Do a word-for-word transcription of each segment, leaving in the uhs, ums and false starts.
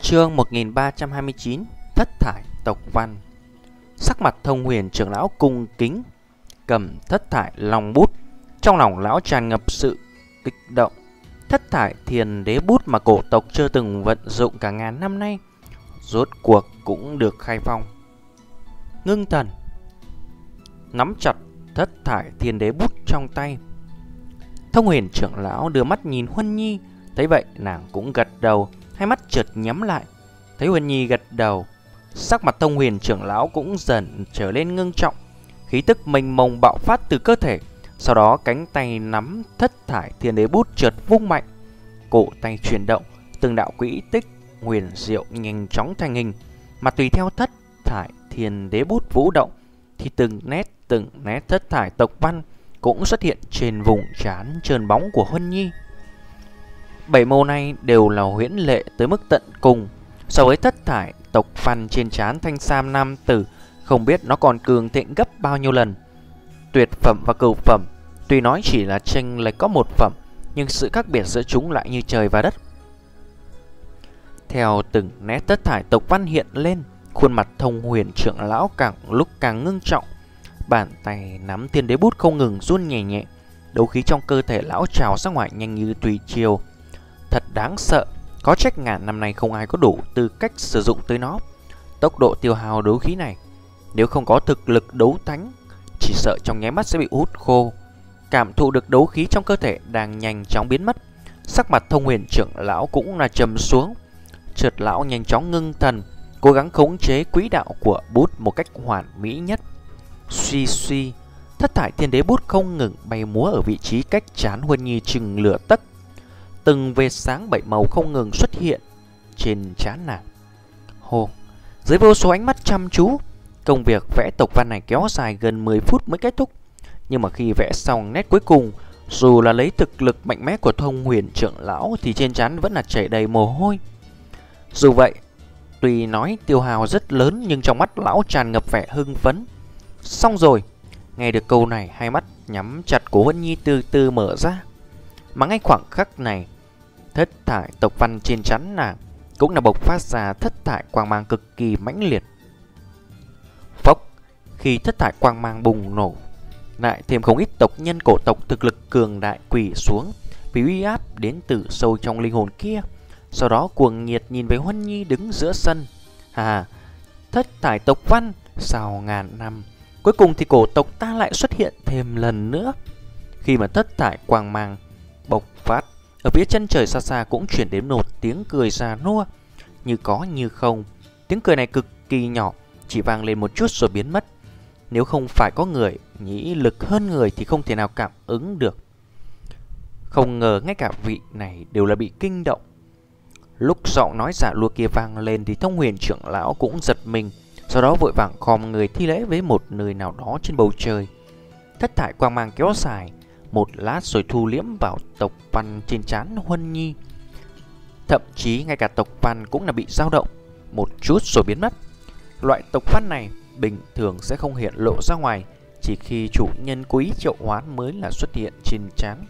Chương một nghìn ba trăm hai mươi chín. Thất thải tộc văn. Sắc mặt Thông Huyền trưởng lão cung kính, cầm thất thải long bút. Trong lòng lão tràn ngập sự kích động. Thất thải thiền đế bút mà cổ tộc chưa từng vận dụng cả ngàn năm nay, rốt cuộc cũng được khai phong. Ngưng thần nắm chặt thất thải thiền đế bút trong tay. Thông Huyền trưởng lão đưa mắt nhìn Huân Nhi, thấy vậy nàng cũng gật đầu, hai mắt chợt nhắm lại. Thấy Huân Nhi gật đầu, sắc mặt Thông Huyền trưởng lão cũng dần trở lên ngưng trọng, khí tức mênh mông bạo phát từ cơ thể. Sau đó cánh tay nắm thất thải thiên đế bút chợt vung mạnh, cổ tay chuyển động, từng đạo quỹ tích huyền diệu nhanh chóng thành hình, mà tùy theo thất thải thiên đế bút vũ động thì từng nét từng nét thất thải tộc văn cũng xuất hiện trên vùng trán trơn bóng của Huân Nhi. Bảy màu này đều là huyễn lệ tới mức tận cùng. So với thất thải tộc văn trên trán thanh sam nam tử, không biết nó còn cường thịnh gấp bao nhiêu lần. Tuyệt phẩm và cửu phẩm tuy nói chỉ là chênh lệch có một phẩm, nhưng sự khác biệt giữa chúng lại như trời và đất. Theo từng nét thất thải tộc văn hiện lên, khuôn mặt Thông Huyền trưởng lão càng lúc càng ngưng trọng. Bàn tay nắm thiên đế bút không ngừng run nhẹ nhẹ, đấu khí trong cơ thể lão trào ra ngoài nhanh như tùy chiều. Thật đáng sợ, có trách ngàn năm nay không ai có đủ tư cách sử dụng tới nó. Tốc độ tiêu hao đấu khí này, nếu không có thực lực đấu thánh, chỉ sợ trong nháy mắt sẽ bị hút khô. Cảm thụ được đấu khí trong cơ thể đang nhanh chóng biến mất, sắc mặt Thông Huyền trưởng lão cũng là trầm xuống. Chợt lão nhanh chóng ngưng thần, cố gắng khống chế quỹ đạo của bút một cách hoàn mỹ nhất. Suy suy, thất thải thiên đế bút không ngừng bay múa ở vị trí cách trán Huân Nhi chừng lửa tấc. Từng vệt sáng bảy màu không ngừng xuất hiện trên trán nàng. Hồ, dưới vô số ánh mắt chăm chú, công việc vẽ tộc văn này kéo dài gần mười phút mới kết thúc. Nhưng mà khi vẽ xong nét cuối cùng, dù là lấy thực lực mạnh mẽ của Thông Huyền trưởng lão thì trên trán vẫn là chảy đầy mồ hôi. Dù vậy, tuy nói tiêu hao rất lớn nhưng trong mắt lão tràn ngập vẻ hưng phấn. Xong rồi, nghe được câu này, hai mắt nhắm chặt của Huân Nhi từ từ mở ra. Mà ngay khoảng khắc này, thất thải tộc văn trên trán nàng cũng là bộc phát ra thất thải quang mang cực kỳ mãnh liệt. Phốc, khi thất thải quang mang bùng nổ, lại thêm không ít tộc nhân cổ tộc thực lực cường đại quỳ xuống vì uy áp đến từ sâu trong linh hồn kia. Sau đó cuồng nhiệt nhìn về Huân Nhi đứng giữa sân. À, thất thải tộc văn sau ngàn năm, cuối cùng thì cổ tộc ta lại xuất hiện thêm lần nữa. Khi mà thất thải quang mang bộc phát, ở phía chân trời xa xa cũng chuyển đến một tiếng cười già nua, như có như không. Tiếng cười này cực kỳ nhỏ, chỉ vang lên một chút rồi biến mất. Nếu không phải có người nhĩ lực hơn người thì không thể nào cảm ứng được. Không ngờ ngay cả vị này đều là bị kinh động. Lúc giọng nói giả lua kia vang lên thì Thông Huyền trưởng lão cũng giật mình, sau đó vội vàng khom người thi lễ với một nơi nào đó trên bầu trời. Thất thải quang mang kéo dài một lát rồi thu liễm vào tộc văn trên trán Huân Nhi. Thậm chí ngay cả tộc văn cũng là bị dao động một chút rồi biến mất. Loại tộc văn này bình thường sẽ không hiện lộ ra ngoài, chỉ khi chủ nhân cố ý triệu hoán mới là xuất hiện trên trán.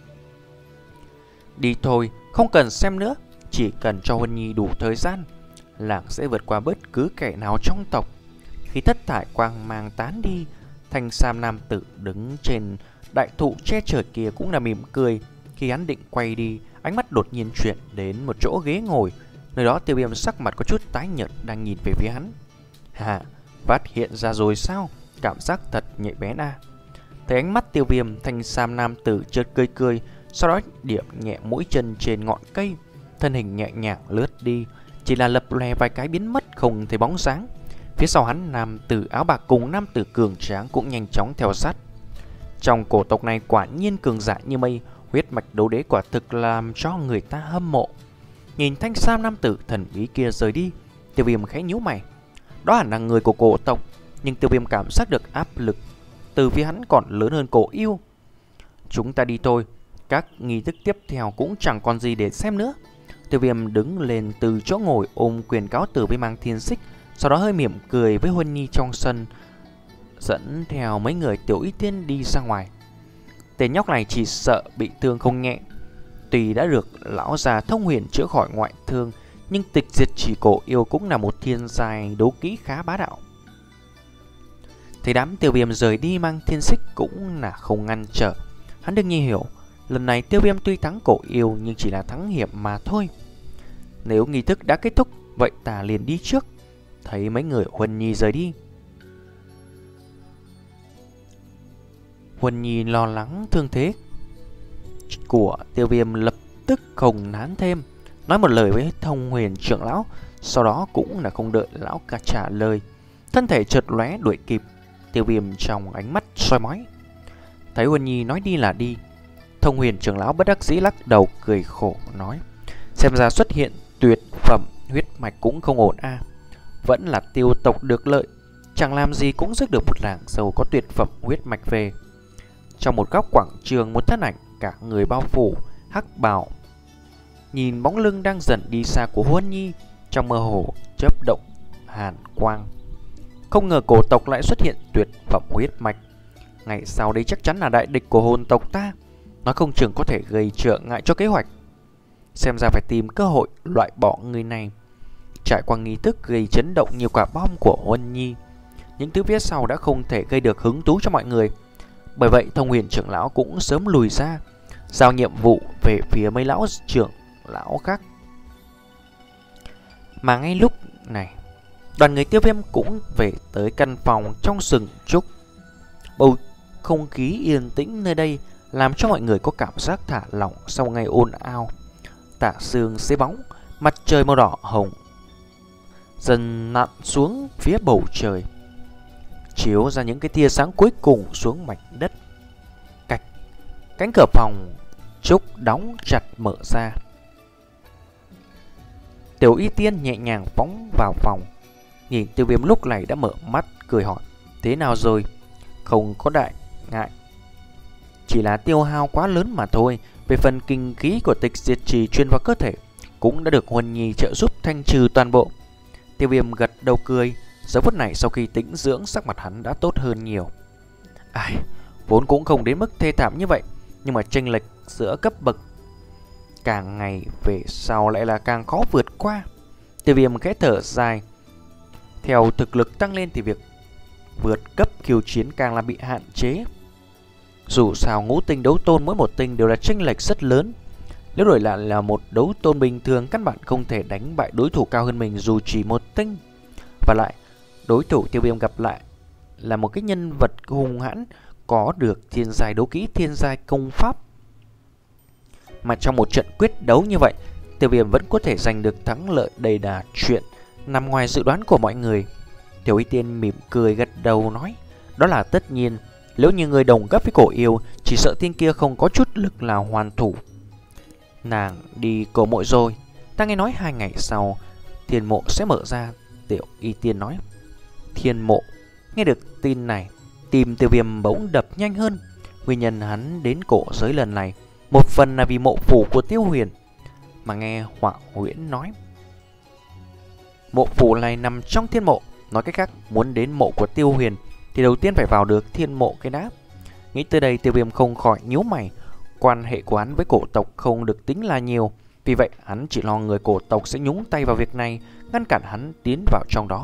Đi thôi, không cần xem nữa, chỉ cần cho Huân Nhi đủ thời gian, làng sẽ vượt qua bất cứ kẻ nào trong tộc. Khi thất thải quang mang tán đi, thanh sam nam tử đứng trên đại thụ che trời kia cũng là mỉm cười. Khi hắn định quay đi, ánh mắt đột nhiên chuyển đến một chỗ ghế ngồi. Nơi đó Tiêu Viêm sắc mặt có chút tái nhợt đang nhìn về phía hắn. Hà, phát hiện ra rồi sao? Cảm giác thật nhạy bén à. Thấy ánh mắt Tiêu Viêm, thanh sam nam tử chợt cười cười, sau đó điểm nhẹ mũi chân trên ngọn cây, thân hình nhẹ nhàng lướt đi, chỉ là lập lòe vài cái biến mất không thấy bóng dáng. Phía sau hắn, nam tử áo bạc cùng nam tử cường tráng cũng nhanh chóng theo sát. Trong cổ tộc này quả nhiên cường giả như mây, huyết mạch đấu đế quả thực làm cho người ta hâm mộ. Nhìn thanh sam nam tử thần bí kia rời đi, Tiêu Viêm khẽ nhíu mày. Đó hẳn là người của cổ tộc, nhưng Tiêu Viêm cảm giác được áp lực từ phía hắn còn lớn hơn cổ yêu. Chúng ta đi thôi, các nghi thức tiếp theo cũng chẳng còn gì để xem nữa. Tiêu Viêm đứng lên từ chỗ ngồi, ôm quyền cáo từ với Mang Thiên Xích, sau đó hơi mỉm cười với Huân Nhi trong sân, dẫn theo mấy người Tiểu Y Tiên đi ra ngoài. Tên nhóc này chỉ sợ bị thương không nhẹ. Tuy đã được lão già Thông Huyền chữa khỏi ngoại thương, nhưng tịch diệt chỉ cổ yêu cũng là một thiên giai đấu kỹ khá bá đạo. Thấy đám Tiêu Viêm rời đi mang thiên xích cũng là không ngăn trở. Hắn đương nhiên hiểu, lần này Tiêu Viêm tuy thắng cổ yêu nhưng chỉ là thắng hiểm mà thôi. Nếu nghi thức đã kết thúc, vậy ta liền đi trước. Thấy mấy người Huân Nhi rời đi, Huân Nhi lo lắng thương thế của Tiêu Viêm lập tức không nán thêm, nói một lời với Thông Huyền trưởng lão. Sau đó cũng là không đợi lão cả trả lời, thân thể chợt lóe đuổi kịp. Tiêu Viêm trong ánh mắt soi mói. Thấy Huân Nhi nói đi là đi, Thông Huyền trưởng lão bất đắc dĩ lắc đầu cười khổ nói: xem ra xuất hiện tuyệt phẩm huyết mạch cũng không ổn a. À. Vẫn là Tiêu tộc được lợi, chẳng làm gì cũng rước được một làng giàu có tuyệt phẩm huyết mạch về. Trong một góc quảng trường, một thân ảnh cả người bao phủ hắc bào nhìn bóng lưng đang dần đi xa của Huân Nhi, trong mơ hồ chớp động hàn quang. Không ngờ cổ tộc lại xuất hiện tuyệt phẩm huyết mạch. Ngày sau đây chắc chắn là đại địch của hồn tộc ta, nó không chừng có thể gây trở ngại cho kế hoạch. Xem ra phải tìm cơ hội loại bỏ người này. Trải qua nghi thức gây chấn động nhiều quả bom của Huân Nhi, những thứ phía sau đã không thể gây được hứng thú cho mọi người. Bởi vậy Thông Huyền trưởng lão cũng sớm lùi ra, giao nhiệm vụ về phía mấy lão trưởng lão khác. Mà ngay lúc này, đoàn người Tiêu Viêm cũng về tới căn phòng trong rừng trúc. Bầu không khí yên tĩnh nơi đây làm cho mọi người có cảm giác thả lỏng sau ngày ồn ào. Tà sương xế bóng, mặt trời màu đỏ hồng dần nặn xuống phía bầu trời, chiếu ra những cái tia sáng cuối cùng xuống mảnh đất. Cạch, cánh cửa phòng trúc đóng chặt mở ra. Tiểu Y Tiên nhẹ nhàng phóng vào phòng, nhìn Tiêu Viêm lúc này đã mở mắt, cười hỏi: thế nào rồi? Không có đại ngại, chỉ là tiêu hao quá lớn mà thôi. Về phần kinh khí của tịch diệt trì truyền vào cơ thể cũng đã được Huân Nhi trợ giúp thanh trừ toàn bộ. Tiêu Viêm gật đầu cười. Giờ phút này sau khi tĩnh dưỡng, sắc mặt hắn đã tốt hơn nhiều. Ai, vốn cũng không đến mức thê thảm như vậy, nhưng mà chênh lệch giữa cấp bậc càng ngày về sau lại là càng khó vượt qua. Tiêu Viêm khẽ thở dài. Theo thực lực tăng lên thì việc vượt cấp khiêu chiến càng là bị hạn chế. Dù sao ngũ tinh đấu tôn mỗi một tinh đều là chênh lệch rất lớn. Nếu đổi lại là một đấu tôn bình thường, căn bản không thể đánh bại đối thủ cao hơn mình dù chỉ một tinh. Và lại, đối thủ Tiêu Viêm gặp lại là một cái nhân vật hung hãn, có được thiên giai đấu kỹ, thiên giai công pháp. Mà trong một trận quyết đấu như vậy, Tiêu Viêm vẫn có thể giành được thắng lợi đầy đà, chuyện nằm ngoài dự đoán của mọi người. Tiểu Y Tiên mỉm cười gật đầu nói: đó là tất nhiên, nếu như người đồng cấp với cổ yêu, chỉ sợ tiên kia không có chút lực nào hoàn thủ. Nàng đi cổ mộ rồi, ta nghe nói hai ngày sau thiên mộ sẽ mở ra. Tiểu Y Tiên nói. Thiên mộ. Nghe được tin này, tim Tiêu Viêm bỗng đập nhanh hơn. Nguyên nhân hắn đến cổ giới lần này một phần là vì mộ phủ của Tiêu Huyền. Mà nghe Họa Huyễn nói, mộ phủ này nằm trong thiên mộ. Nói cách khác, muốn đến mộ của Tiêu Huyền thì đầu tiên phải vào được thiên mộ cái đáp. Nghĩ tới đây, Tiêu Viêm không khỏi nhíu mày. Quan hệ của hắn với cổ tộc không được tính là nhiều, vì vậy hắn chỉ lo người cổ tộc sẽ nhúng tay vào việc này, ngăn cản hắn tiến vào trong đó.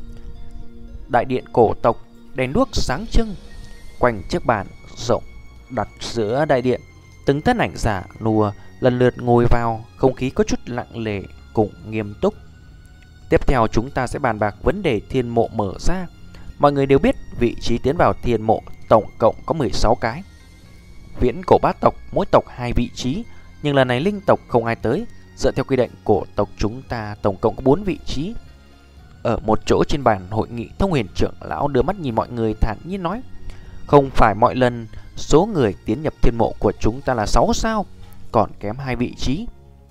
Đại điện cổ tộc, đèn đuốc sáng trưng quanh chiếc bàn rộng đặt giữa đại điện. Từng thân ảnh giả nùa lần lượt ngồi vào, không khí có chút lặng lẽ cùng nghiêm túc. Tiếp theo chúng ta sẽ bàn bạc vấn đề thiên mộ mở ra. Mọi người đều biết vị trí tiến vào thiên mộ tổng cộng có mười sáu cái. Viễn cổ bát tộc mỗi tộc hai vị trí, nhưng lần này linh tộc không ai tới. Dựa theo quy định cổ tộc chúng ta tổng cộng có bốn vị trí. Ở một chỗ trên bàn hội nghị, Thông Huyền trưởng lão đưa mắt nhìn mọi người thản nhiên nói: không phải mọi lần số người tiến nhập thiên mộ của chúng ta là sáu sao, còn kém hai vị trí.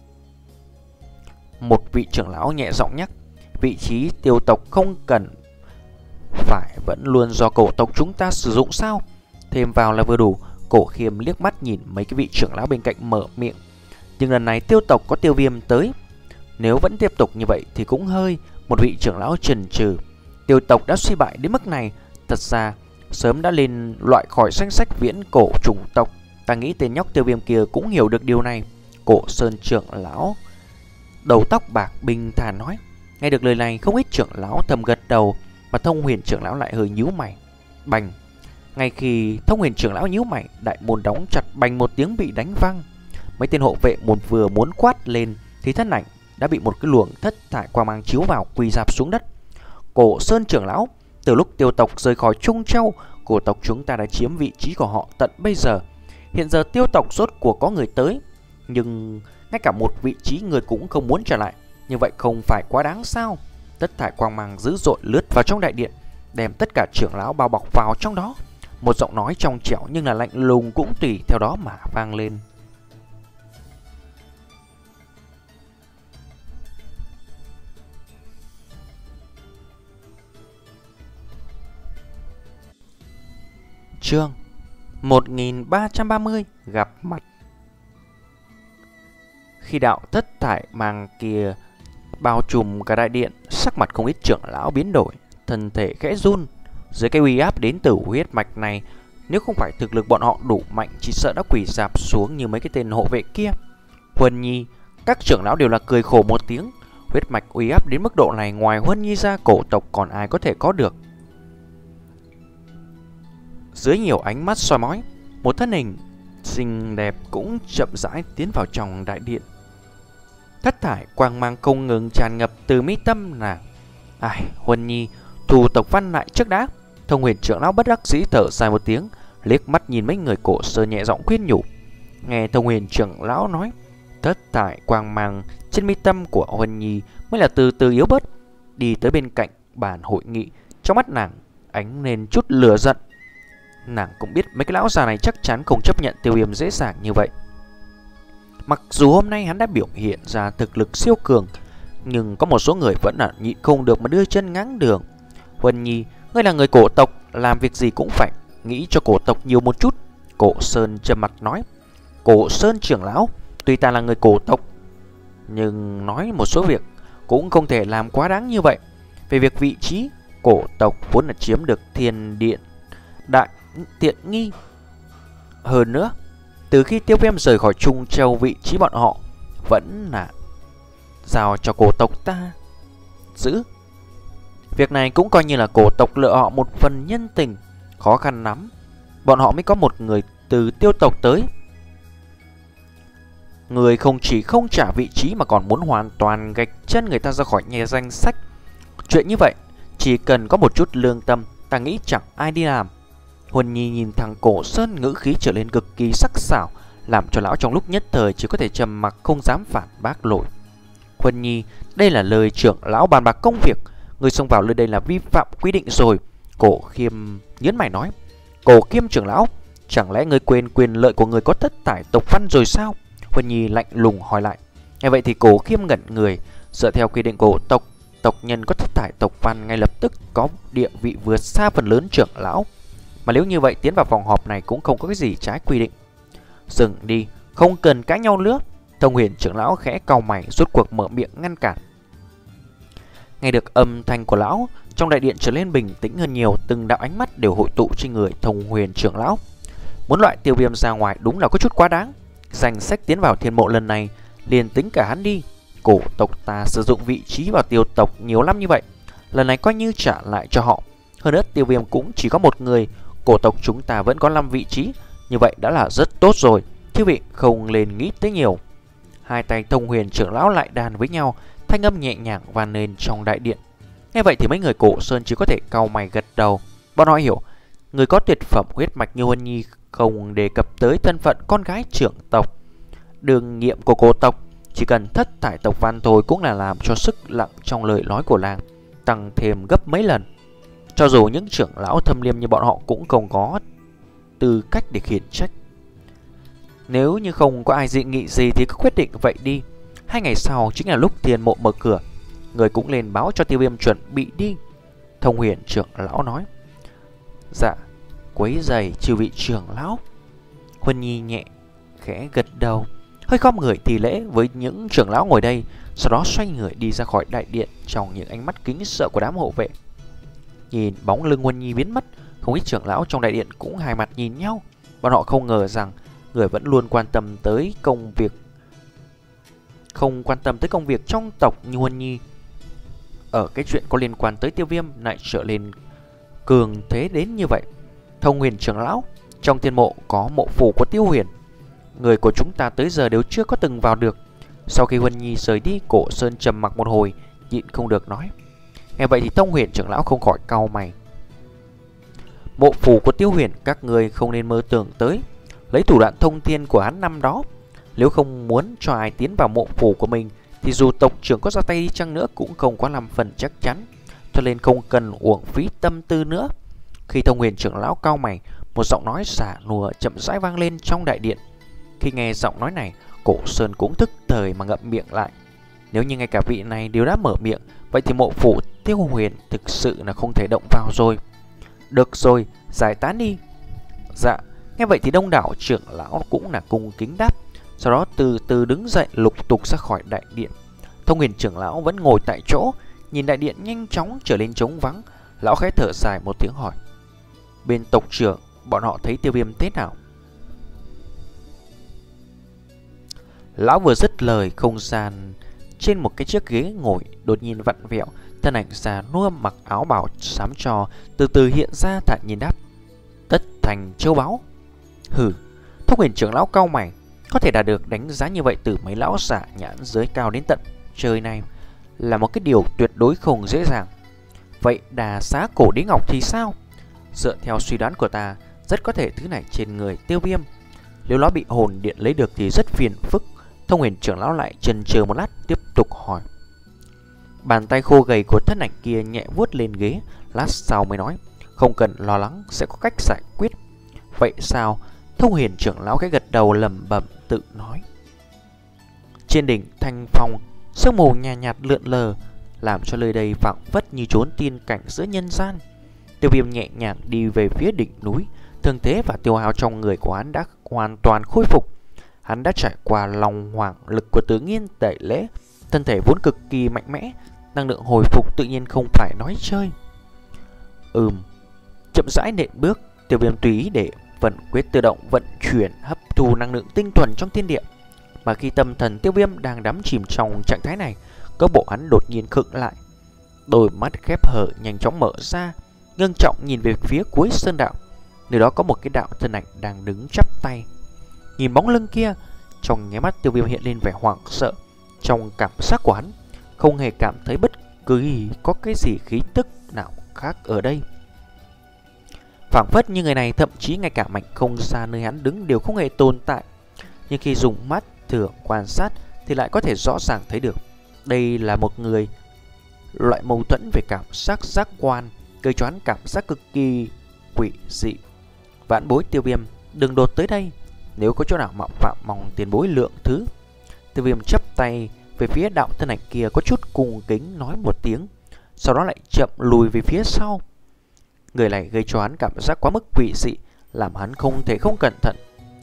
Một vị trưởng lão nhẹ giọng nhắc: vị trí tiêu tộc không cần phải vẫn luôn do cổ tộc chúng ta sử dụng sao? Thêm vào là vừa đủ. Cổ Khiêm liếc mắt nhìn mấy cái vị trưởng lão bên cạnh mở miệng: nhưng lần này tiêu tộc có Tiêu Viêm tới, nếu vẫn tiếp tục như vậy thì cũng hơi. Một vị trưởng lão chần chừ: tiêu tộc đã suy bại đến mức này, thật ra sớm đã lên loại khỏi danh sách viễn cổ chủng tộc. Ta nghĩ tên nhóc Tiêu Viêm kia cũng hiểu được điều này. Cổ Sơn trưởng lão đầu tóc bạc bình thản nói. Nghe được lời này, không ít trưởng lão thầm gật đầu, mà Thông Huyền trưởng lão lại hơi nhíu mày. Bành! Ngay khi Thông Huyền trưởng lão nhíu mày, đại môn đóng chặt bành một tiếng bị đánh văng. Mấy tên hộ vệ một vừa muốn quát lên thì thân ảnh đã bị một cái luồng thất thải quang mang chiếu vào, quỳ rạp xuống đất. Cổ Sơn trưởng lão, từ lúc Tiêu tộc rời khỏi Trung Châu, cổ tộc chúng ta đã chiếm vị trí của họ tận bây giờ. Hiện giờ Tiêu tộc rốt cuộc có người tới, nhưng ngay cả một vị trí người cũng không muốn trở lại. Như vậy không phải quá đáng sao? Tất thải quang mang dữ dội lướt vào trong đại điện, đem tất cả trưởng lão bao bọc vào trong đó. Một giọng nói trong trẻo nhưng là lạnh lùng cũng tùy theo đó mà vang lên. Chương một nghìn ba trăm ba mươi gặp mặt. Khi đạo thất thải mang kia bao trùm cả đại điện, sắc mặt không ít trưởng lão biến đổi, thân thể khẽ run. Dưới cái uy áp đến từ huyết mạch này, nếu không phải thực lực bọn họ đủ mạnh, chỉ sợ đã quỳ rạp xuống như mấy cái tên hộ vệ kia. Huân Nhi, các trưởng lão đều là cười khổ một tiếng. Huyết mạch uy áp đến mức độ này, ngoài Huân Nhi ra, cổ tộc còn ai có thể có được? Dưới nhiều ánh mắt soi mói, một thân hình xinh đẹp cũng chậm rãi tiến vào trong đại điện. Thất thải quang mang không ngừng tràn ngập từ mi tâm nàng. Ai, Huân Nhi, thủ tộc văn lại trước đã. Thông Huyền trưởng lão bất đắc dĩ thở dài một tiếng, liếc mắt nhìn mấy người cổ Sơn nhẹ giọng khuyên nhủ. Nghe Thông Huyền trưởng lão nói, thất thải quang mang trên mi tâm của Huân Nhi mới là từ từ yếu bớt. Đi tới bên cạnh bàn hội nghị, trong mắt nàng ánh lên chút lửa giận. Nàng cũng biết mấy cái lão già này chắc chắn không chấp nhận Tiêu Viêm dễ dàng như vậy. Mặc dù hôm nay hắn đã biểu hiện ra thực lực siêu cường, nhưng có một số người vẫn là nhịn không được mà đưa chân ngáng đường. Huân Nhi, ngươi là người cổ tộc, làm việc gì cũng phải nghĩ cho cổ tộc nhiều một chút. Cổ Sơn trầm mặt nói. Cổ Sơn trưởng lão, tuy ta là người cổ tộc, nhưng nói một số việc cũng không thể làm quá đáng như vậy. Về việc vị trí, cổ tộc vốn là chiếm được thiên điện đại tiện nghi. Hơn nữa, từ khi Tiêu Viêm rời khỏi Trung Châu, vị trí bọn họ vẫn là giao cho cổ tộc ta giữ. Việc này cũng coi như là cổ tộc lựa họ một phần nhân tình. Khó khăn lắm bọn họ mới có một người từ Tiêu tộc tới. Người không chỉ không trả vị trí mà còn muốn hoàn toàn gạch chân người ta ra khỏi nhà danh sách. Chuyện như vậy, chỉ cần có một chút lương tâm, ta nghĩ chẳng ai đi làm. Huân Nhi nhìn thằng Cổ Sơn, ngữ khí trở lên cực kỳ sắc sảo, làm cho lão trong lúc nhất thời chỉ có thể trầm mặc không dám phản bác nổi. Huân Nhi, đây là lời trưởng lão bàn bạc công việc, người xông vào nơi đây là vi phạm quy định rồi. Cổ Khiêm nhớn mày nói. Cổ Khiêm trưởng lão, chẳng lẽ người quên quyền lợi của người có thất thải tộc văn rồi sao? Huân Nhi lạnh lùng hỏi lại. Nghe vậy thì Cổ Khiêm ngẩn người. Dựa theo quy định của tộc, tộc nhân có thất thải tộc văn ngay lập tức có địa vị vượt xa phần lớn trưởng lão. Mà nếu như vậy, tiến vào phòng họp này cũng không có cái gì trái quy định. Dừng đi, không cần cãi nhau nữa. Thông Huyền trưởng lão khẽ cau mày, rốt cuộc mở miệng ngăn cản. Nghe được âm thanh của lão, trong đại điện trở lên bình tĩnh hơn nhiều, từng đạo ánh mắt đều hội tụ trên người Thông Huyền trưởng lão. Muốn loại Tiêu Viêm ra ngoài đúng là có chút quá đáng. Danh sách tiến vào thiên mộ lần này liền tính cả hắn đi. Cổ tộc ta sử dụng vị trí vào Tiêu tộc nhiều lắm như vậy, lần này coi như trả lại cho họ. Hơn nữa Tiêu Viêm cũng chỉ có một người, cổ tộc chúng ta vẫn có năm vị trí, như vậy đã là rất tốt rồi. Chư vị không nên nghĩ tới nhiều. Hai tay Thông Huyền trưởng lão lại đàn với nhau, thanh âm nhẹ nhàng vang lên trong đại điện. Nghe vậy thì mấy người Cổ Sơn chỉ có thể cau mày gật đầu. Bọn họ hiểu, người có tuyệt phẩm huyết mạch như Huân Nhi không đề cập tới thân phận con gái trưởng tộc. Đường nghiệm của cổ tộc chỉ cần thất thải tộc văn thôi cũng là làm cho sức lặng trong lời nói của làng tăng thêm gấp mấy lần. Cho dù những trưởng lão thâm liêm như bọn họ cũng không có tư cách để khiển trách. Nếu như không có ai dị nghị gì thì cứ quyết định vậy đi. Hai ngày sau chính là lúc thiên mộ mở cửa, người cũng lên báo cho Tiêu Viêm chuẩn bị đi. Thông Huyền trưởng lão nói. Dạ, quấy giày chư vị trưởng lão. Huân Nhi nhẹ khẽ gật đầu, hơi khom người thì lễ với những trưởng lão ngồi đây, sau đó xoay người đi ra khỏi đại điện trong những ánh mắt kính sợ của đám hộ vệ. Nhìn bóng lưng Huân Nhi biến mất, không ít trưởng lão trong đại điện cũng hai mặt nhìn nhau. Bọn họ không ngờ rằng người vẫn luôn quan tâm tới công việc không quan tâm tới công việc trong tộc như Huân Nhi. Ở cái chuyện có liên quan tới Tiêu Viêm lại trở lên cường thế đến như vậy. Thông Huyền trưởng lão, trong thiên mộ có mộ phủ của Tiêu Huyền. Người của chúng ta tới giờ đều chưa có từng vào được. Sau khi Huân Nhi rời đi, Cổ Sơn trầm mặc một hồi, nhịn không được nói. Nghe vậy thì Thông Huyền trưởng lão không khỏi cau mày. Mộ phủ của Tiêu Huyền các người không nên mơ tưởng tới. Lấy thủ đoạn thông thiên của hắn năm đó, nếu không muốn cho ai tiến vào mộ phủ của mình thì dù tộc trưởng có ra tay đi chăng nữa cũng không có làm phần chắc chắn, cho nên không cần uổng phí tâm tư nữa. Khi Thông Huyền trưởng lão cau mày, một giọng nói xả lùa chậm rãi vang lên trong đại điện. Khi nghe giọng nói này, Cổ Sơn cũng thức thời mà ngậm miệng lại. Nếu như ngay cả vị này đều đã mở miệng, vậy thì mộ phủ Tiêu Huyền thực sự là không thể động vào rồi. Được rồi, giải tán đi. Dạ. Nghe vậy thì đông đảo trưởng lão cũng là cung kính đáp. Sau đó từ từ đứng dậy lục tục ra khỏi đại điện. Thông Huyền trưởng lão vẫn ngồi tại chỗ, nhìn đại điện nhanh chóng trở lên trống vắng. Lão khẽ thở dài một tiếng hỏi: bên tộc trưởng, bọn họ thấy Tiêu Viêm thế nào? Lão vừa dứt lời, không gian trên một cái chiếc ghế ngồi đột nhiên vặn vẹo. Thân ảnh già nua mặc áo bào xám trò từ từ hiện ra, thản nhiên đáp: tất thành châu báu. Hừ. Thông Huyền trưởng lão cau mày. Có thể đạt được đánh giá như vậy từ mấy lão giả nhãn giới cao đến tận trời này là một cái điều tuyệt đối không dễ dàng. Vậy đà xá cổ đế ngọc thì sao? Dựa theo suy đoán của ta, rất có thể thứ này trên người Tiêu Viêm. Nếu nó bị hồn điện lấy được thì rất phiền phức. Thông Huyền trưởng lão lại chần chừ một lát, tiếp tục hỏi. Bàn tay khô gầy của thân ảnh kia nhẹ vuốt lên ghế, lát sau mới nói: không cần lo lắng, sẽ có cách giải quyết. Vậy sao? Thông Huyền trưởng lão cái gật đầu lẩm bẩm tự nói. Trên đỉnh Thanh Phong, sương mù nhàn nhạt, nhạt lượn lờ, làm cho nơi đây phảng phất như trốn tiên cảnh giữa nhân gian. Tiêu Viêm nhẹ nhàng đi về phía đỉnh núi. Thương thế và tiêu hao trong người của hắn đã hoàn toàn khôi phục. Hắn đã trải qua lòng hoàng lực của Tứ Nghiên tẩy lễ, thân thể vốn cực kỳ mạnh mẽ, năng lượng hồi phục tự nhiên không phải nói chơi. Ừm. Chậm rãi nện bước, Tiêu Viêm tùy ý để vận quyết tự động vận chuyển hấp thu năng lượng tinh thuần trong thiên địa. Mà khi tâm thần Tiêu Viêm đang đắm chìm trong trạng thái này, cơ bộ hắn đột nhiên khựng lại, đôi mắt khép hở nhanh chóng mở ra, ngưng trọng nhìn về phía cuối sơn đạo. Nơi đó có một cái đạo thân ảnh đang đứng chắp tay. Nhìn bóng lưng kia, trong nháy mắt Tiêu Viêm hiện lên vẻ hoảng sợ. Trong cảm giác của hắn, không hề cảm thấy bất cứ có cái gì khí tức nào khác ở đây. Phảng phất như người này thậm chí ngay cả mảnh không gian nơi hắn đứng đều không hề tồn tại. Nhưng khi dùng mắt thường quan sát thì lại có thể rõ ràng thấy được đây là một người. Loại mâu thuẫn về cảm giác giác quan gây cho hắn cảm giác cực kỳ quỷ dị. Vãn bối Tiêu Viêm, đừng đột tới đây. Nếu có chỗ nào mạo phạm mong tiền bối lượng thứ. Tiêu Viêm chắp tay về phía đạo thân ảnh kia, có chút cung kính nói một tiếng, sau đó lại chậm lùi về phía sau. Người này gây cho hắn cảm giác quá mức quỷ dị, làm hắn không thể không cẩn thận.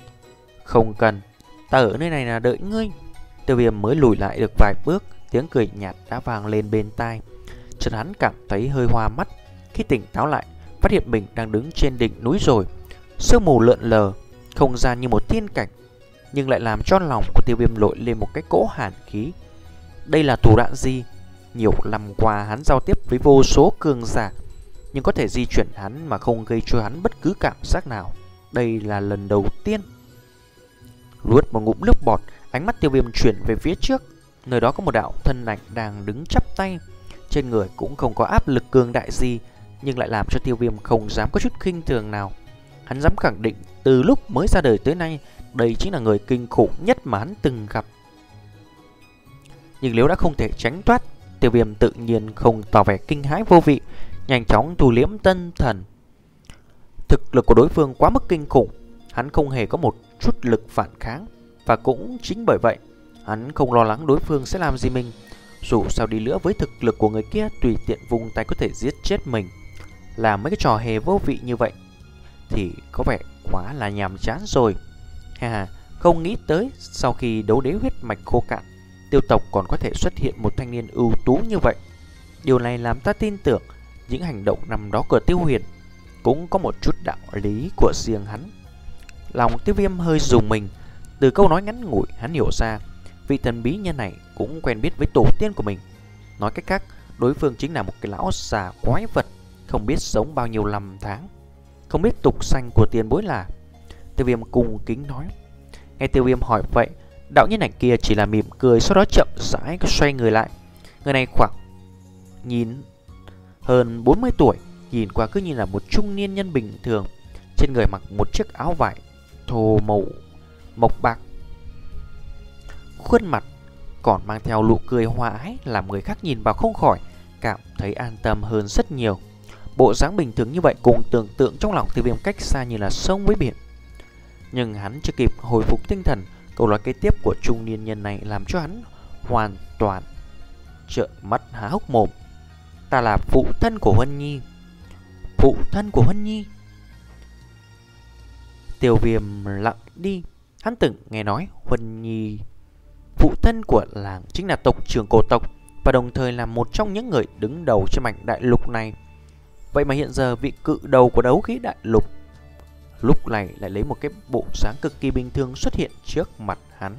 Không cần, ta ở nơi này là đợi ngươi. Tiêu Viêm mới lùi lại được vài bước, tiếng cười nhạt đã vang lên bên tai. Chợt hắn cảm thấy hơi hoa mắt. Khi tỉnh táo lại, phát hiện mình đang đứng trên đỉnh núi rồi. Sương mù lượn lờ, không gian như một tiên cảnh, nhưng lại làm cho lòng của Tiêu Viêm nổi lên một cái cỗ hàn khí. Đây là thủ đoạn gì? Nhiều năm qua hắn giao tiếp với vô số cường giả, nhưng có thể di chuyển hắn mà không gây cho hắn bất cứ cảm giác nào. Đây là lần đầu tiên. Nuốt một ngụm nước bọt, ánh mắt Tiêu Viêm chuyển về phía trước. Nơi đó có một đạo thân ảnh đang đứng chắp tay. Trên người cũng không có áp lực cường đại gì, nhưng lại làm cho Tiêu Viêm không dám có chút khinh thường nào. Hắn dám khẳng định từ lúc mới ra đời tới nay, đây chính là người kinh khủng nhất mà hắn từng gặp. Nhưng nếu đã không thể tránh thoát, Tiêu Viêm tự nhiên không tỏ vẻ kinh hãi vô vị, nhanh chóng thu liễm tân thần. Thực lực của đối phương quá mức kinh khủng, hắn không hề có một chút lực phản kháng. Và cũng chính bởi vậy, hắn không lo lắng đối phương sẽ làm gì mình. Dù sao đi nữa, với thực lực của người kia, tùy tiện vùng tay có thể giết chết mình. Làm mấy cái trò hề vô vị như vậy thì có vẻ quá là nhàm chán rồi. Ha, không nghĩ tới sau khi đấu đế huyết mạch khô cạn, Tiêu tộc còn có thể xuất hiện một thanh niên ưu tú như vậy. Điều này làm ta tin tưởng những hành động năm đó của Tiêu Huyền cũng có một chút đạo lý của riêng hắn. Lòng Tiêu Viêm hơi rùng mình. Từ câu nói ngắn ngủi, hắn hiểu ra vị thần bí nhân này cũng quen biết với tổ tiên của mình. Nói cách khác, đối phương chính là một cái lão già quái vật, không biết sống bao nhiêu năm tháng, không biết tục xanh của tiền bối là. Tiêu Viêm cung kính nói. Nghe Tiêu Viêm hỏi vậy, đạo nhân ảnh kia chỉ là mỉm cười, sau đó chậm rãi xoay người lại. Người này khoảng nhìn hơn bốn mươi tuổi, nhìn qua cứ như là một trung niên nhân bình thường. Trên người mặc một chiếc áo vải thô màu mộc bạc, khuôn mặt còn mang theo nụ cười hòa ái, làm người khác nhìn vào không khỏi cảm thấy an tâm hơn rất nhiều. Bộ dáng bình thường như vậy cùng tưởng tượng trong lòng Tiêu Viêm cách xa như là sông với biển. Nhưng hắn chưa kịp hồi phục tinh thần, câu nói kế tiếp của trung niên nhân này làm cho hắn hoàn toàn trợn mắt há hốc mồm. Ta là phụ thân của Huân Nhi. Phụ thân của Huân Nhi? Tiêu Viêm lặng đi. Hắn từng nghe nói Huân Nhi, phụ thân của làng, chính là tộc trưởng cổ tộc, và đồng thời là một trong những người đứng đầu trên mảnh đại lục này. Vậy mà hiện giờ vị cự đầu của đấu khí đại lục lúc này lại lấy một cái bộ dáng cực kỳ bình thường xuất hiện trước mặt hắn.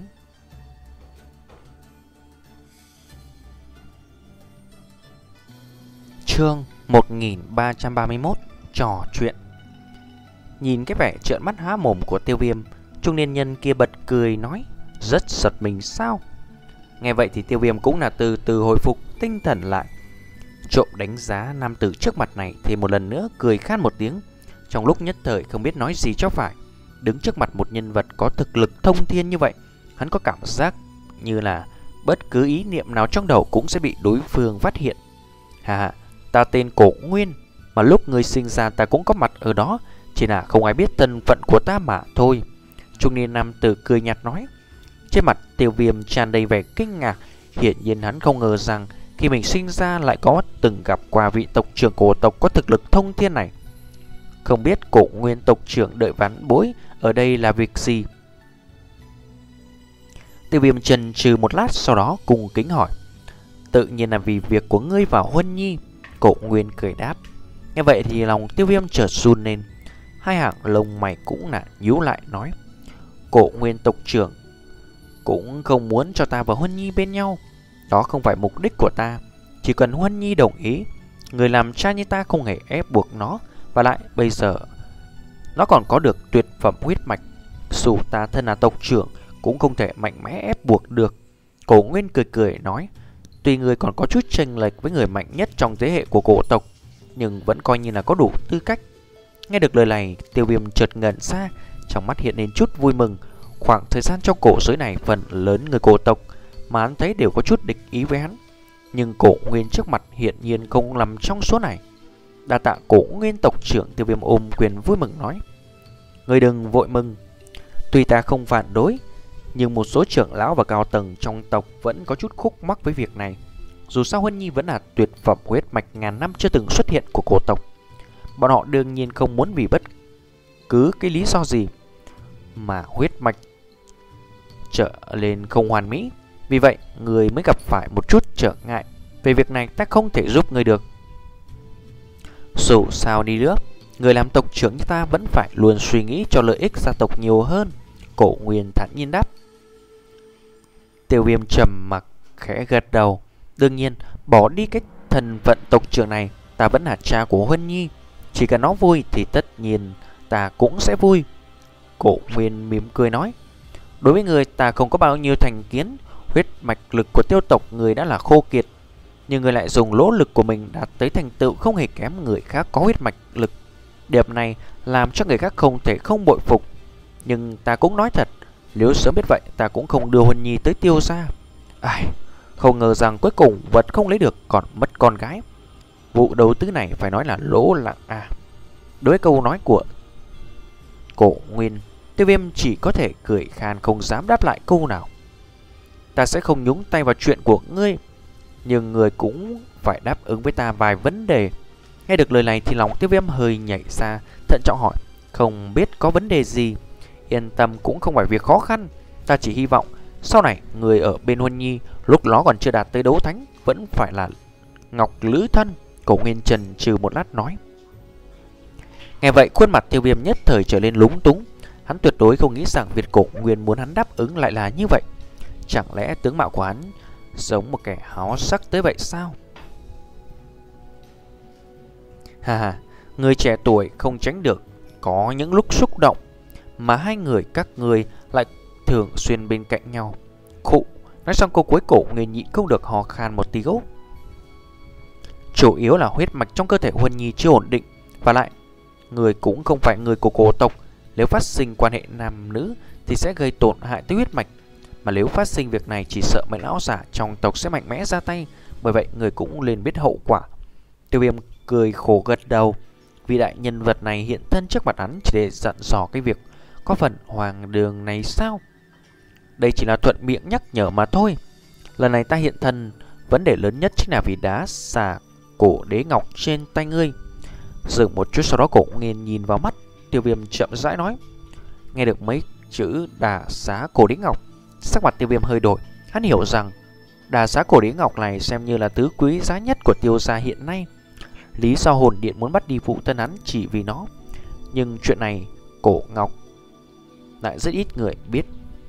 Chương một nghìn ba trăm ba mươi mốt. Trò chuyện. Nhìn cái vẻ trợn mắt há mồm của Tiêu Viêm, trung niên nhân kia bật cười nói, rất giật mình sao? Nghe vậy thì Tiêu Viêm cũng là từ từ hồi phục tinh thần lại. Trộm đánh giá nam tử trước mặt này thì một lần nữa cười khan một tiếng. Trong lúc nhất thời không biết nói gì cho phải. Đứng trước mặt một nhân vật có thực lực thông thiên như vậy, hắn có cảm giác như là bất cứ ý niệm nào trong đầu cũng sẽ bị đối phương phát hiện. Hà hà, ta tên Cổ Nguyên, mà lúc ngươi sinh ra ta cũng có mặt ở đó, chỉ là không ai biết thân phận của ta mà thôi. Trung niên nam tử cười nhạt nói. Trên mặt Tiêu Viêm tràn đầy vẻ kinh ngạc. Hiển nhiên hắn không ngờ rằng khi mình sinh ra lại có từng gặp qua vị tộc trưởng cổ tộc có thực lực thông thiên này. Không biết Cổ Nguyên tộc trưởng đợi vãn bối ở đây là việc gì? Tiêu Viêm chần chừ một lát, sau đó cùng kính hỏi. Tự nhiên là vì việc của ngươi và Huân Nhi. Cổ Nguyên cười đáp. Nghe vậy thì lòng Tiêu Viêm chợt run lên, hai hàng lông mày cũng là nhíu lại nói. Cổ Nguyên tộc trưởng cũng không muốn cho ta và Huân Nhi bên nhau. Đó không phải mục đích của ta. Chỉ cần Huân Nhi đồng ý, người làm cha như ta không hề ép buộc nó. Và lại bây giờ nó còn có được tuyệt phẩm huyết mạch, dù ta thân là tộc trưởng cũng không thể mạnh mẽ ép buộc được. Cổ Nguyên cười cười nói. Tuy người còn có chút chênh lệch với người mạnh nhất trong thế hệ của cổ tộc, nhưng vẫn coi như là có đủ tư cách. Nghe được lời này, Tiêu Viêm chợt ngẩn ra, trong mắt hiện lên chút vui mừng. Khoảng thời gian trong cổ giới này, phần lớn người cổ tộc mà hắn thấy đều có chút địch ý với hắn, nhưng Cổ Nguyên trước mặt hiển nhiên không nằm trong số này. Đa tạ Cổ Nguyên tộc trưởng. Tiêu Viêm ôm quyền vui mừng nói. Người đừng vội mừng. Tuy ta không phản đối, nhưng một số trưởng lão và cao tầng trong tộc vẫn có chút khúc mắc với việc này. Dù sao Huân Nhi vẫn là tuyệt phẩm huyết mạch ngàn năm chưa từng xuất hiện của cổ tộc. Bọn họ đương nhiên không muốn vì bất cứ cái lý do gì mà huyết mạch trở lên không hoàn mỹ. Vì vậy người mới gặp phải một chút trở ngại. Về việc này ta không thể giúp người được. Dù sao đi nữa, người làm tộc trưởng như ta vẫn phải luôn suy nghĩ cho lợi ích gia tộc nhiều hơn. Cổ Nguyên thản nhiên đáp. Tiêu Viêm trầm mặc khẽ gật đầu. Đương nhiên, bỏ đi cái thân phận tộc trưởng này, ta vẫn là cha của Huân Nhi. Chỉ cần nó vui thì tất nhiên ta cũng sẽ vui. Cổ Nguyên mỉm cười nói. Đối với người ta không có bao nhiêu thành kiến. Huyết mạch lực của tiêu tộc người đã là khô kiệt, nhưng người lại dùng lỗ lực của mình đạt tới thành tựu không hề kém người khác có huyết mạch lực. Điểm này làm cho người khác không thể không bội phục. Nhưng ta cũng nói thật, nếu sớm biết vậy ta cũng không đưa Huân Nhi tới Tiêu gia. Ai, không ngờ rằng cuối cùng vật không lấy được còn mất con gái. Vụ đầu tư này phải nói là lỗ lặng à. Đối với câu nói của Cổ Nguyên, Tiêu Viêm chỉ có thể cười khan không dám đáp lại câu nào. Ta sẽ không nhúng tay vào chuyện của ngươi, nhưng người cũng phải đáp ứng với ta vài vấn đề. Nghe được lời này thì lòng Tiêu Viêm hơi nhảy ra, thận trọng hỏi. Không biết có vấn đề gì? Yên tâm, cũng không phải việc khó khăn. Ta chỉ hy vọng sau này người ở bên Huân Nhi lúc nó còn chưa đạt tới đấu thánh vẫn phải là Ngọc Lữ thân. Cổ Nguyên chần chừ một lát nói. Nghe vậy khuôn mặt Tiêu Viêm nhất thời trở lên lúng túng. Hắn tuyệt đối không nghĩ rằng việc Cổ Nguyên muốn hắn đáp ứng lại là như vậy. Chẳng lẽ tướng mạo của hắn giống một kẻ háo sắc tới vậy sao? Hà hà, người trẻ tuổi không tránh được có những lúc xúc động, mà hai người các người lại thường xuyên bên cạnh nhau. Khụ, nói xong câu cuối cổ Nguyên nhịn không được hò khan một tí gốc. Chủ yếu là huyết mạch trong cơ thể Huân Nhi chưa ổn định, và lại người cũng không phải người của cổ tộc. Nếu phát sinh quan hệ nam nữ thì sẽ gây tổn hại tới huyết mạch, mà nếu phát sinh việc này chỉ sợ mấy lão giả trong tộc sẽ mạnh mẽ ra tay. Bởi vậy người cũng nên biết hậu quả. Tiêu Viêm cười khổ gật đầu, vì đại nhân vật này hiện thân trước mặt hắn chỉ để dặn dò cái việc có phần hoàng đường này sao? Đây chỉ là thuận miệng nhắc nhở mà thôi. Lần này ta hiện thân, vấn đề lớn nhất chính là vì đá xà cổ đế ngọc trên tay ngươi. Dừng một chút, sau đó Cổ Nguyên nhìn vào mắt Tiêu Viêm chậm rãi nói. Nghe được mấy chữ đà xá cổ đế ngọc, sắc mặt Tiêu Viêm hơi đổi. Hắn hiểu rằng đà xá cổ đế ngọc này xem như là tứ quý giá nhất của Tiêu gia hiện nay. Lý do hồn điện muốn bắt đi phụ thân hắn chỉ vì nó. Nhưng chuyện này cổ ngọc lại rất ít người biết.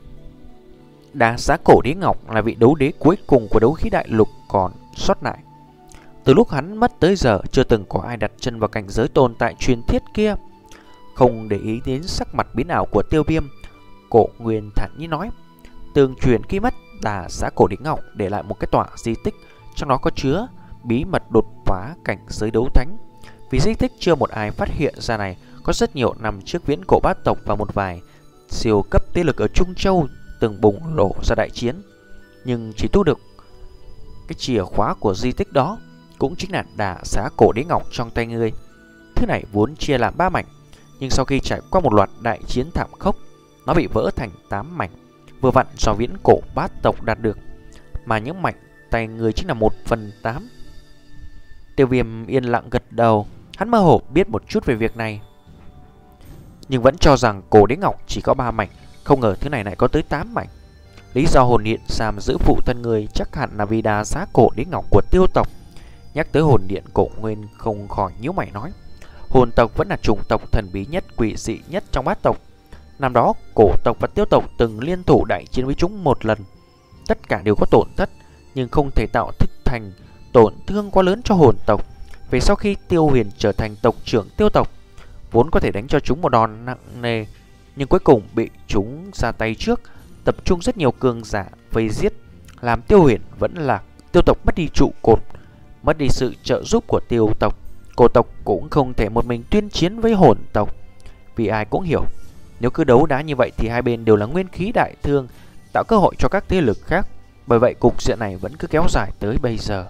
Đá xá cổ đế ngọc là vị đấu đế cuối cùng của đấu khí đại lục còn sót lại. Từ lúc hắn mất tới giờ chưa từng có ai đặt chân vào cảnh giới tồn tại truyền thiết kia. Không để ý đến sắc mặt biến ảo của Tiêu Viêm, Cổ Nguyên thản nhiên nói. Tương truyền khi mất đà xá cổ đế ngọc để lại một cái tọa di tích, trong đó có chứa bí mật đột phá cảnh giới đấu thánh. Vì di tích chưa một ai phát hiện ra này, có rất nhiều năm trước viễn cổ bát tộc và một vài siêu cấp thế lực ở Trung Châu từng bùng nổ ra đại chiến, nhưng chỉ thu được cái chìa khóa của di tích đó, cũng chính là đà xá cổ đế ngọc trong tay ngươi. Thứ này vốn chia làm ba mảnh, nhưng sau khi trải qua một loạt đại chiến thảm khốc, nó bị vỡ thành tám mảnh, vừa vặn do viễn cổ bát tộc đạt được, mà những mảnh tay ngươi chính là một phần tám. Tiêu Viêm yên lặng gật đầu, hắn mơ hồ biết một chút về việc này, nhưng vẫn cho rằng cổ đế ngọc chỉ có ba mảnh, không ngờ thứ này lại có tới tám mảnh. Lý do hồn điện giam giữ phụ thân người chắc hẳn là vì đá xá cổ đế ngọc của Tiêu tộc. Nhắc tới hồn điện, Cổ Nguyên không khỏi nhíu mày nói. Hồn tộc vẫn là chủng tộc thần bí nhất, quỷ dị nhất trong bát tộc. Năm đó cổ tộc và Tiêu tộc từng liên thủ đại chiến với chúng một lần. Tất cả đều có tổn thất, nhưng không thể tạo thức thành tổn thương quá lớn cho hồn tộc. Về sau khi Tiêu Huyền trở thành tộc trưởng Tiêu tộc, vốn có thể đánh cho chúng một đòn nặng nề, nhưng cuối cùng bị chúng ra tay trước, tập trung rất nhiều cường giả vây giết, làm Tiêu Huyền vẫn là Tiêu tộc mất đi trụ cột, mất đi sự trợ giúp của Tiêu tộc. Cổ tộc cũng không thể một mình tuyên chiến với hồn tộc, vì ai cũng hiểu nếu cứ đấu đá như vậy thì hai bên đều là nguyên khí đại thương, tạo cơ hội cho các thế lực khác. Bởi vậy cục diện này vẫn cứ kéo dài tới bây giờ.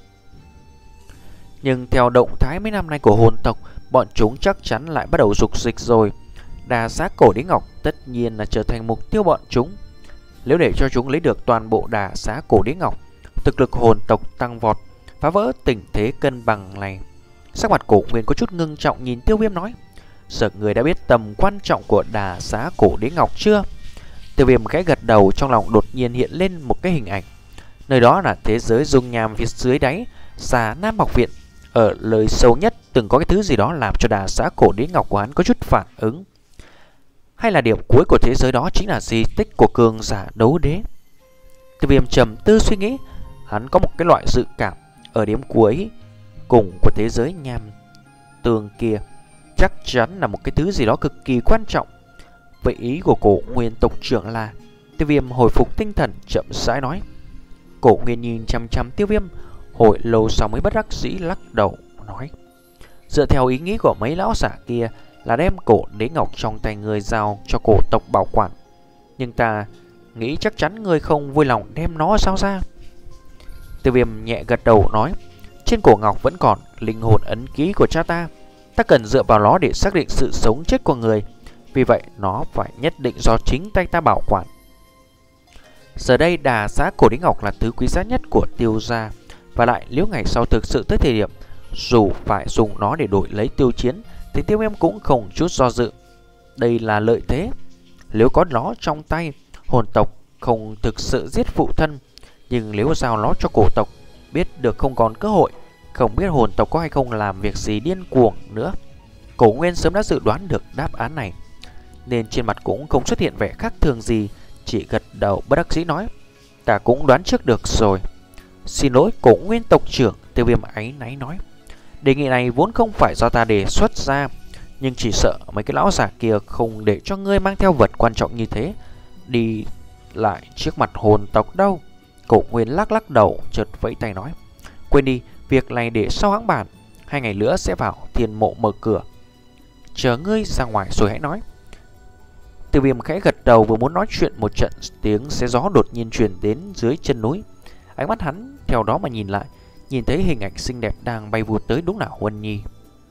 Nhưng theo động thái mấy năm nay của hồn tộc, bọn chúng chắc chắn lại bắt đầu dục dịch rồi. Đà xá cổ đế ngọc tất nhiên là trở thành mục tiêu bọn chúng. Nếu để cho chúng lấy được toàn bộ đà xá cổ đế ngọc, thực lực hồn tộc tăng vọt, phá vỡ tình thế cân bằng này. Sắc mặt Cổ Nguyên có chút ngưng trọng nhìn Tiêu Viêm nói. Sợ người đã biết tầm quan trọng của đà xá cổ đế ngọc chưa? Tiêu Viêm khẽ gật đầu, trong lòng đột nhiên hiện lên một cái hình ảnh. Nơi đó là thế giới dung nham phía dưới đáy xà Nam Học Viện. Ở lời sâu nhất từng có cái thứ gì đó làm cho đà xá cổ đế ngọc của hắn có chút phản ứng. Hay là điểm cuối của thế giới đó chính là di tích của cường giả đấu đế? Tiêu Viêm trầm tư suy nghĩ. Hắn có một cái loại dự cảm ở điểm cuối cùng của thế giới nham tường kia chắc chắn là một cái thứ gì đó cực kỳ quan trọng. Vậy ý của Cổ Nguyên tộc trưởng là? Tiêu Viêm hồi phục tinh thần chậm rãi nói. Cổ Nguyên nhìn chăm chăm Tiêu Viêm hồi lâu sau mới bất đắc dĩ lắc đầu nói. Dựa theo ý nghĩ của mấy lão giả kia là đem cổ đế ngọc trong tay người giao cho cổ tộc bảo quản, nhưng ta nghĩ chắc chắn người không vui lòng đem nó sao ra. Tiêu Viêm nhẹ gật đầu nói. Trên cổ ngọc vẫn còn linh hồn ấn ký của cha ta, ta cần dựa vào nó để xác định sự sống chết của người, vì vậy nó phải nhất định do chính tay ta bảo quản. Giờ đây đà xá cổ đế ngọc là thứ quý giá nhất của Tiêu gia, và lại nếu ngày sau thực sự tới thời điểm dù phải dùng nó để đổi lấy tiêu chiến thì Tiêu Viêm cũng không chút do dự. Đây là lợi thế. Nếu có nó trong tay, hồn tộc không thực sự giết phụ thân, nhưng nếu giao nó cho cổ tộc, biết được không còn cơ hội, không biết hồn tộc có hay không làm việc gì điên cuồng nữa. Cổ Nguyên sớm đã dự đoán được đáp án này, nên trên mặt cũng không xuất hiện vẻ khác thường gì, chỉ gật đầu bất đắc dĩ nói. Ta cũng đoán trước được rồi. Xin lỗi Cổ Nguyên tộc trưởng, Tiêu Viêm áy náy nói. Đề nghị này vốn không phải do ta đề xuất ra, nhưng chỉ sợ mấy cái lão già kia không để cho ngươi mang theo vật quan trọng như thế đi lại trước mặt hồn tộc đâu. Cổ Nguyên lắc lắc đầu, chợt vẫy tay nói. Quên đi, việc này để sau hãng bàn. Hai ngày nữa sẽ vào thiên mộ mở cửa. Chờ ngươi ra ngoài rồi hãy nói. Tiêu Viêm khẽ gật đầu, vừa muốn nói chuyện, một trận tiếng xé gió đột nhiên truyền đến dưới chân núi. Ánh mắt hắn theo đó mà nhìn lại, nhìn thấy hình ảnh xinh đẹp đang bay vụt tới, đúng là Huân Nhi.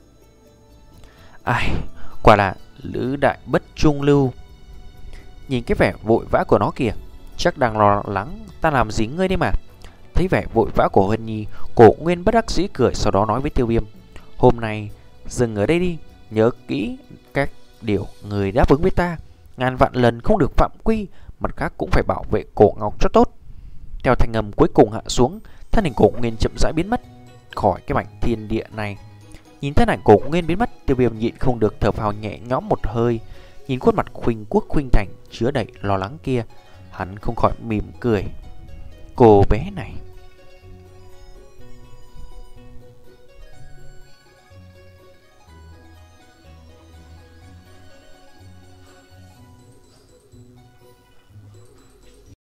Ai, quả là lữ đại bất trung lưu. Nhìn cái vẻ vội vã của nó kìa, chắc đang lo lắng ta làm gì ngươi đấy mà. Thấy vẻ vội vã của Huân Nhi, Cổ Nguyên bất đắc dĩ cười, sau đó nói với Tiêu Viêm. Hôm nay dừng ở đây đi, nhớ kỹ các điều người đáp ứng với ta, ngàn vạn lần không được phạm quy, mặt khác cũng phải bảo vệ cổ ngọc cho tốt. Theo thanh âm cuối cùng hạ xuống, thân hình Cổ Nguyên chậm rãi biến mất khỏi cái mảnh thiên địa này. Nhìn thân ảnh Cổ Nguyên biến mất, Tiêu Viêm nhịn không được thở phào nhẹ nhõm một hơi. Nhìn khuôn mặt khuynh quốc khuynh thành chứa đầy lo lắng kia, hắn không khỏi mỉm cười. Cô bé này